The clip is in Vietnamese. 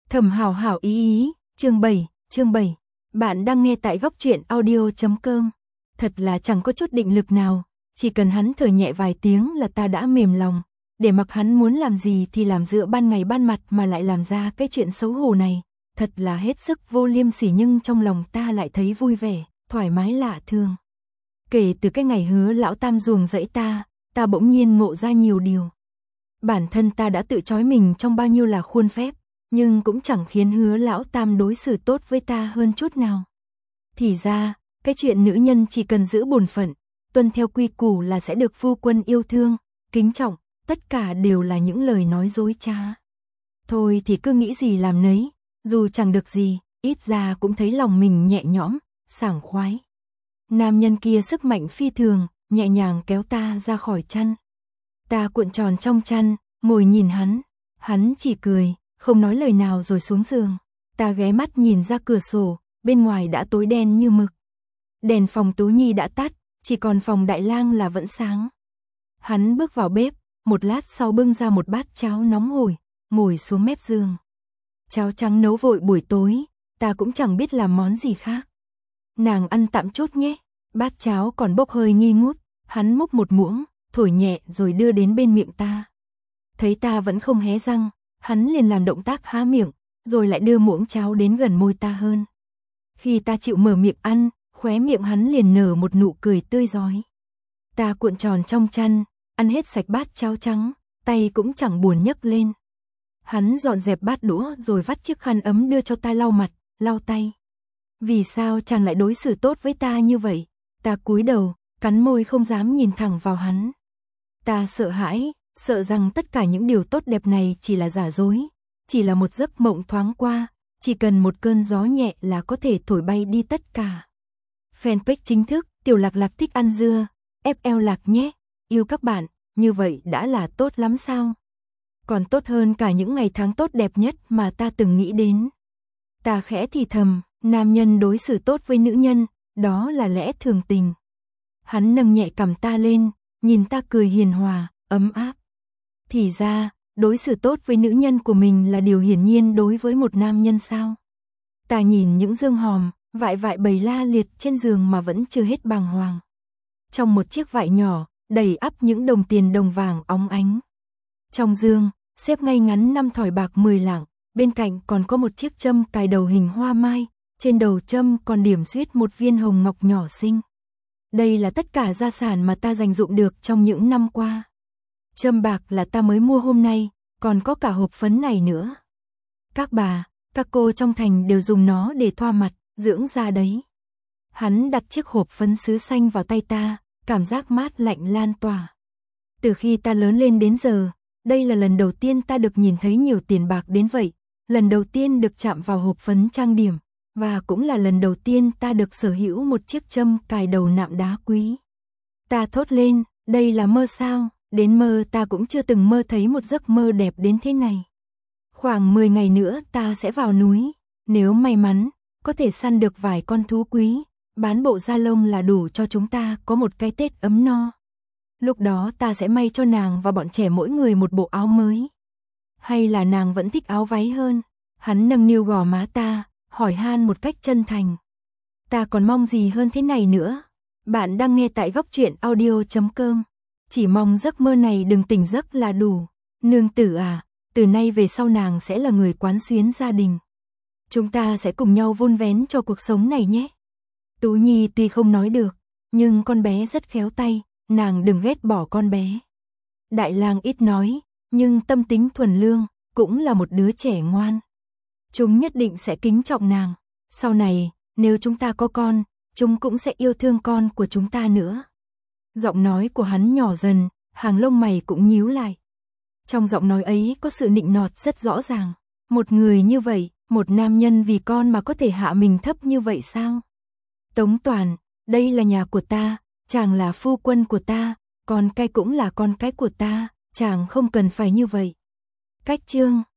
Thẩm Hảo Hảo ý, chương 7. Bạn đang nghe tại góc truyện audio.com. Thật là chẳng có chút định lực nào, chỉ cần hắn thở nhẹ vài tiếng là ta đã mềm lòng, để mặc hắn muốn làm gì thì làm, giữa ban ngày ban mặt mà lại làm ra cái chuyện xấu hổ này, thật là hết sức vô liêm sỉ, nhưng trong lòng ta lại thấy vui vẻ, thoải mái lạ thường. Kể từ cái ngày Hứa lão tam ruồng rẫy ta bỗng nhiên ngộ ra nhiều điều. Bản thân ta đã tự trói mình trong bao nhiêu là khuôn phép, nhưng cũng chẳng khiến Hứa lão tam đối xử tốt với ta hơn chút nào. Thì ra, cái chuyện nữ nhân chỉ cần giữ bổn phận, tuân theo quy củ là sẽ được phu quân yêu thương, kính trọng, tất cả đều là những lời nói dối trá. Thôi thì cứ nghĩ gì làm nấy, dù chẳng được gì, ít ra cũng thấy lòng mình nhẹ nhõm, sảng khoái. Nam nhân kia sức mạnh phi thường, nhẹ nhàng kéo ta ra khỏi chăn. Ta cuộn tròn trong chăn, ngồi nhìn hắn chỉ cười, không nói lời nào rồi xuống giường. Ta ghé mắt nhìn ra cửa sổ, bên ngoài đã tối đen như mực. Đèn phòng Tú Nhi đã tắt, chỉ còn phòng Đại Lang là vẫn sáng. Hắn bước vào bếp, một lát sau bưng ra một bát cháo nóng hổi, ngồi xuống mép giường. Cháo trắng nấu vội buổi tối, ta cũng chẳng biết làm món gì khác. Nàng ăn tạm chút nhé. Bát cháo còn bốc hơi nghi ngút, hắn múc một muỗng, thổi nhẹ rồi đưa đến bên miệng ta. Thấy ta vẫn không hé răng, hắn liền làm động tác há miệng, rồi lại đưa muỗng cháo đến gần môi ta hơn. Khi ta chịu mở miệng ăn, khóe miệng hắn liền nở một nụ cười tươi rói. Ta cuộn tròn trong chăn, ăn hết sạch bát cháo trắng, tay cũng chẳng buồn nhấc lên. Hắn dọn dẹp bát đũa rồi vắt chiếc khăn ấm đưa cho ta lau mặt, lau tay. Vì sao chàng lại đối xử tốt với ta như vậy? Ta cúi đầu, cắn môi không dám nhìn thẳng vào hắn. Ta sợ hãi, sợ rằng tất cả những điều tốt đẹp này chỉ là giả dối, chỉ là một giấc mộng thoáng qua, chỉ cần một cơn gió nhẹ là có thể thổi bay đi tất cả. Fanpage chính thức, Tiểu Lạc Lạc thích ăn dưa, FL Lạc nhé, yêu các bạn, như vậy đã là tốt lắm sao? Còn tốt hơn cả những ngày tháng tốt đẹp nhất mà ta từng nghĩ đến. Ta khẽ thì thầm, nam nhân đối xử tốt với nữ nhân, đó là lẽ thường tình. Hắn nâng nhẹ cằm ta lên, nhìn ta cười hiền hòa, ấm áp. Thì ra, đối xử tốt với nữ nhân của mình là điều hiển nhiên đối với một nam nhân sao? Ta nhìn những dương hòm, vại bày la liệt trên giường mà vẫn chưa hết bàng hoàng. Trong một chiếc vại nhỏ, đầy ắp những đồng tiền đồng vàng óng ánh. Trong dương, xếp ngay ngắn 5 thỏi bạc 10 lạng, bên cạnh còn có một chiếc châm cài đầu hình hoa mai, trên đầu châm còn điểm xuyết một viên hồng ngọc nhỏ xinh. Đây là tất cả gia sản mà ta dành dụm được trong những năm qua. Châm bạc là ta mới mua hôm nay, còn có cả hộp phấn này nữa. Các bà, các cô trong thành đều dùng nó để thoa mặt, dưỡng da đấy. Hắn đặt chiếc hộp phấn sứ xanh vào tay ta, cảm giác mát lạnh lan tỏa. Từ khi ta lớn lên đến giờ, đây là lần đầu tiên ta được nhìn thấy nhiều tiền bạc đến vậy, lần đầu tiên được chạm vào hộp phấn trang điểm, và cũng là lần đầu tiên ta được sở hữu một chiếc châm cài đầu nạm đá quý. Ta thốt lên, đây là mơ sao? Đến mơ ta cũng chưa từng mơ thấy một giấc mơ đẹp đến thế này. Khoảng 10 ngày nữa ta sẽ vào núi, nếu may mắn, có thể săn được vài con thú quý, bán bộ da lông là đủ cho chúng ta có một cái Tết ấm no. Lúc đó ta sẽ may cho nàng và bọn trẻ mỗi người một bộ áo mới. Hay là nàng vẫn thích áo váy hơn? Hắn nâng niu gò má ta, hỏi han một cách chân thành. Ta còn mong gì hơn thế này nữa? Bạn đang nghe tại góc truyện audio.com. Chỉ mong giấc mơ này đừng tỉnh giấc là đủ. Nương tử à, từ nay về sau nàng sẽ là người quán xuyến gia đình. Chúng ta sẽ cùng nhau vun vén cho cuộc sống này nhé. Tú Nhi tuy không nói được, nhưng con bé rất khéo tay, nàng đừng ghét bỏ con bé. Đại Lang ít nói, nhưng tâm tính thuần lương, cũng là một đứa trẻ ngoan. Chúng nhất định sẽ kính trọng nàng. Sau này, nếu chúng ta có con, chúng cũng sẽ yêu thương con của chúng ta nữa. Giọng nói của hắn nhỏ dần, hàng lông mày cũng nhíu lại. Trong giọng nói ấy có sự nịnh nọt rất rõ ràng. Một người như vậy, một nam nhân vì con mà có thể hạ mình thấp như vậy sao? Tống Toàn, đây là nhà của ta, chàng là phu quân của ta, con cái cũng là con cái của ta, chàng không cần phải như vậy. Cách chương